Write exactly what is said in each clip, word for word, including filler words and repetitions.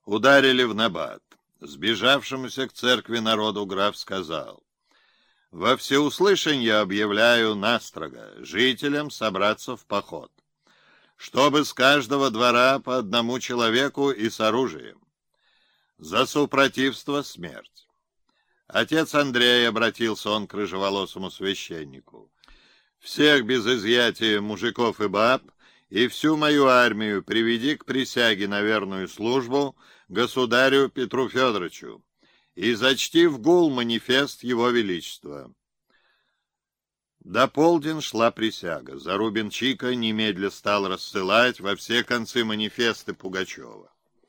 Ударили в набат. Сбежавшемуся к церкви народу граф сказал: «Во всеуслышание объявляю настрого жителям собраться в поход, чтобы с каждого двора по одному человеку и с оружием. За супротивство смерть». Отец Андрей, обратился он к рыжеволосому священнику, «всех без изъятия мужиков и баб и всю мою армию приведи к присяге на верную службу государю Петру Федоровичу и зачти в гул манифест его величества». До полдень шла присяга. Зарубин-Чика немедля стал рассылать во все концы манифесты Пугачева.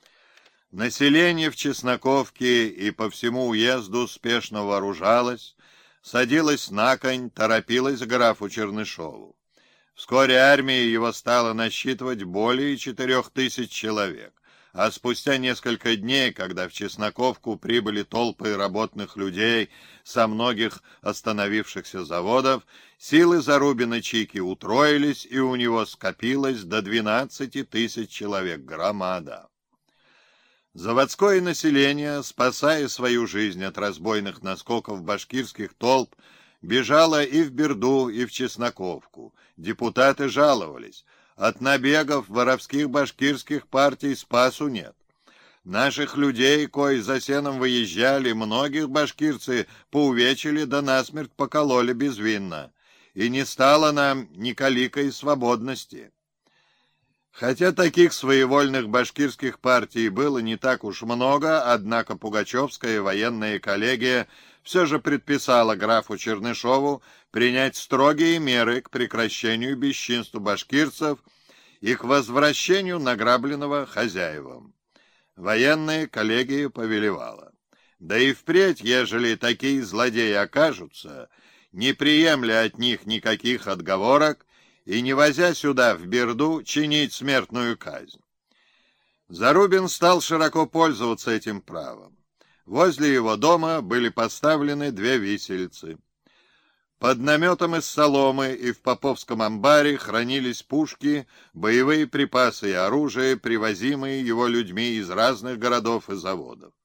Население в Чесноковке и по всему уезду спешно вооружалось, садилось на конь, торопилось к графу Чернышову. Вскоре армия его стала насчитывать более четырех тысяч человек, а спустя несколько дней, когда в Чесноковку прибыли толпы работных людей со многих остановившихся заводов, силы Зарубина-Чики утроились, и у него скопилось до двенадцати тысяч человек, громада. Заводское население, спасая свою жизнь от разбойных наскоков башкирских толп, бежало и в Берду, и в Чесноковку. Депутаты жаловались: от набегов воровских башкирских партий спасу нет. Наших людей, кои за сеном выезжали, многих башкирцы поувечили да насмерть покололи безвинно, и не стало нам ни каликой свободности. Хотя таких своевольных башкирских партий было не так уж много, однако Пугачевская военная коллегия все же предписала графу Чернышову принять строгие меры к прекращению бесчинств башкирцев и к возвращению награбленного хозяевам. Военная коллегия повелевала: да и впредь, ежели такие злодеи окажутся, не приемля от них никаких отговорок и не возя сюда, в Берду, чинить смертную казнь. Зарубин стал широко пользоваться этим правом. Возле его дома были поставлены две виселицы. Под наметом из соломы и в Поповском амбаре хранились пушки, боевые припасы и оружие, привозимые его людьми из разных городов и заводов.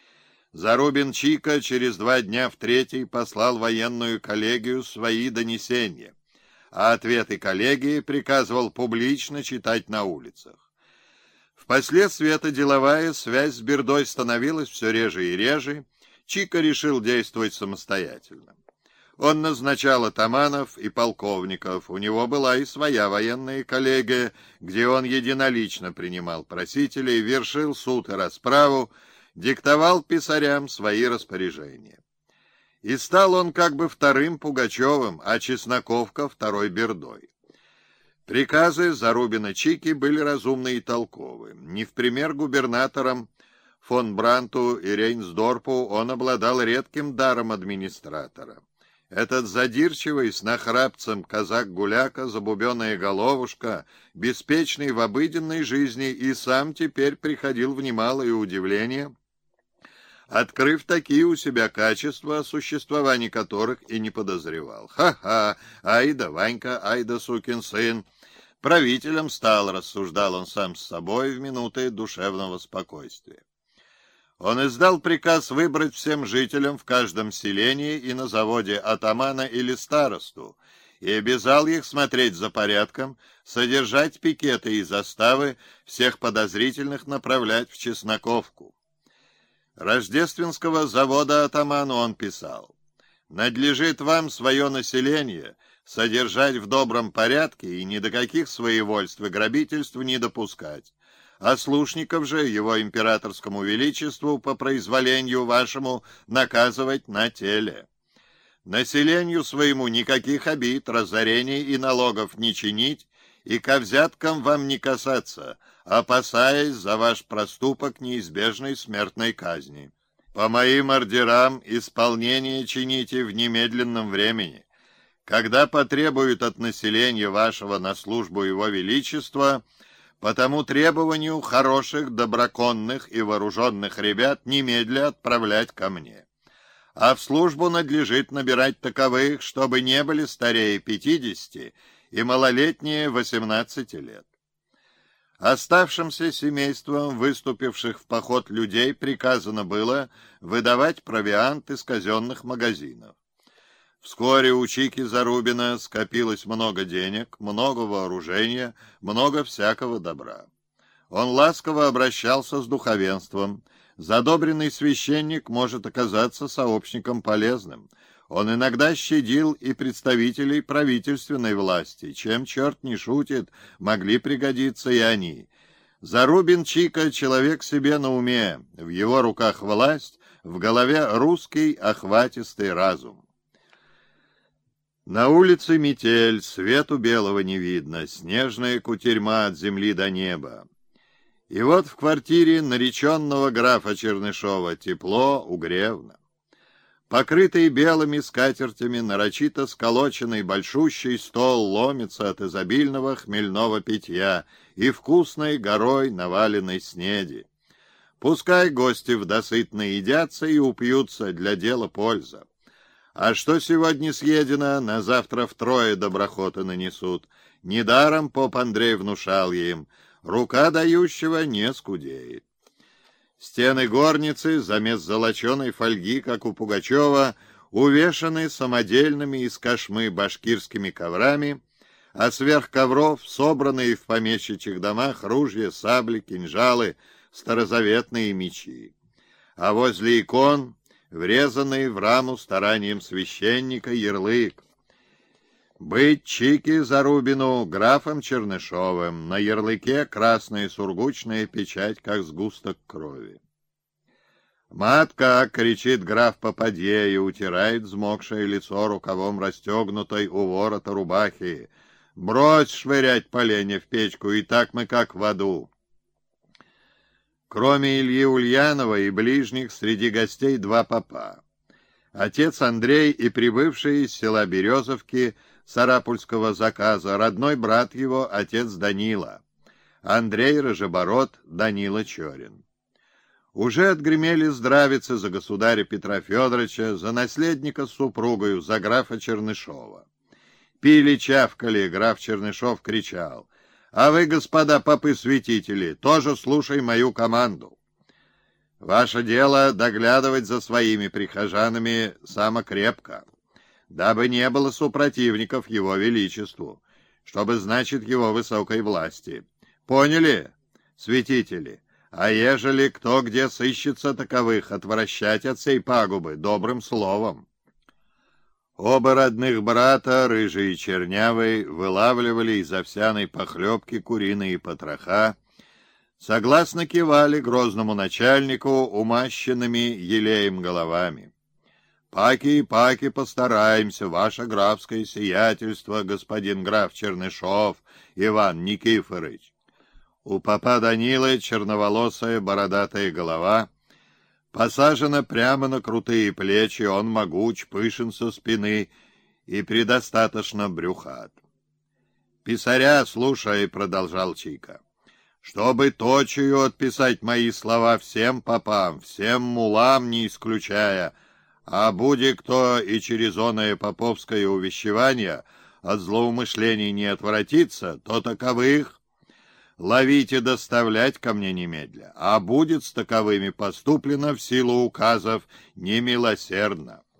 Зарубин-Чика через два дня в третий послал военную коллегию свои донесения, а ответы коллегии приказывал публично читать на улицах. Впоследствии эта деловая связь с Бердой становилась все реже и реже. Чика решил действовать самостоятельно. Он назначал атаманов и полковников, у него была и своя военная коллегия, где он единолично принимал просителей, вершил суд и расправу, диктовал писарям свои распоряжения. И стал он как бы вторым Пугачевым, а Чесноковка второй Бердой. Приказы Зарубина-Чики были разумны и толковы. Не в пример губернаторам фон Бранту и Рейнсдорпу он обладал редким даром администратора. Этот задирчивый, с нахрапцем казак-гуляка, забубенная головушка, беспечный в обыденной жизни, и сам теперь приходил в немалое удивление, открыв такие у себя качества, о существовании которых и не подозревал. Ха-ха, ай да Ванька, ай да сукин сын. Правителем стал, рассуждал он сам с собой в минуты душевного спокойствия. Он издал приказ выбрать всем жителям в каждом селении и на заводе атамана или старосту, и обязал их смотреть за порядком, содержать пикеты и заставы, всех подозрительных направлять в Чесноковку. Рождественского завода атаману он писал: «Надлежит вам свое население содержать в добром порядке и ни до каких своевольств и грабительств не допускать, а слушников же его императорскому величеству по произволению вашему наказывать на теле. Населению своему никаких обид, разорений и налогов не чинить, и ко взяткам вам не касаться, опасаясь за ваш проступок неизбежной смертной казни. По моим ордерам исполнение чините в немедленном времени. Когда потребуют от населения вашего на службу его величества, по тому требованию хороших, доброконных и вооруженных ребят немедля отправлять ко мне. А в службу надлежит набирать таковых, чтобы не были старее пятидесяти и малолетние восемнадцати лет. Оставшимся семействам выступивших в поход людей приказано было выдавать провиант из казенных магазинов. Вскоре у Чики Зарубина скопилось много денег, много вооружения, много всякого добра. Он ласково обращался с духовенством. Задобренный священник может оказаться сообщником полезным. Он иногда щадил и представителей правительственной власти. Чем черт не шутит, могли пригодиться и они. Зарубин Чика — человек себе на уме. В его руках власть, в голове русский охватистый разум. На улице метель, свету белого не видно, снежная кутерьма от земли до неба. И вот в квартире нареченного графа Чернышова тепло, угревно. Покрытый белыми скатертями, нарочито сколоченный большущий стол ломится от изобильного хмельного питья и вкусной горой наваленной снеди. Пускай гости вдосытно едятся и упьются, для дела польза. А что сегодня съедено, на завтра втрое доброхоты нанесут. Недаром поп Андрей внушал им: рука дающего не скудеет. Стены горницы, замест золоченой фольги, как у Пугачева, увешаны самодельными из кошмы башкирскими коврами, а сверх ковров собранные в помещичьих домах ружья, сабли, кинжалы, старозаветные мечи. А возле икон врезанный в раму старанием священника ярлык: «Быть Чике Зарубину графом Чернышовым». На ярлыке красная сургучная печать, как сгусток крови. «Матка!» — кричит граф попадье и утирает взмокшее лицо рукавом расстегнутой у ворота рубахи. «Брось швырять поленья в печку, и так мы как в аду». Кроме Ильи Ульянова и ближних, среди гостей два попа. Отец Андрей и прибывший из села Березовки Сарапульского заказа, родной брат его, отец Данила. Андрей Рыжебород, Данила Чорин. Уже отгремели здравицы за государя Петра Федоровича, за наследника с супругою, за графа Чернышова. Пили, чавкали, граф Чернышов кричал: «А вы, господа попы-святители, тоже слушай мою команду. Ваше дело доглядывать за своими прихожанами самокрепко, дабы не было супротивников его величеству, чтобы, значит, его высокой власти. Поняли, святители? А ежели кто где сыщется таковых, отвращать от сей пагубы добрым словом». Оба родных брата, рыжий и чернявый, вылавливали из овсяной похлебки куриные потроха, согласно кивали грозному начальнику умащенными елеем головами. «Паки и паки постараемся, ваше графское сиятельство, господин граф Чернышов Иван Никифорыч». У попа Данилы черноволосая бородатая голова посажена прямо на крутые плечи, он могуч, пышен со спины и предостаточно брюхат. «Писаря, слушай», — продолжал Чика, — «чтобы точию отписать мои слова всем попам, всем мулам не исключая, а буди кто и через оное поповское увещевание от злоумышлений не отвратится, то таковых ловить и доставлять ко мне немедля, а будет с таковыми поступлено в силу указов немилосердно».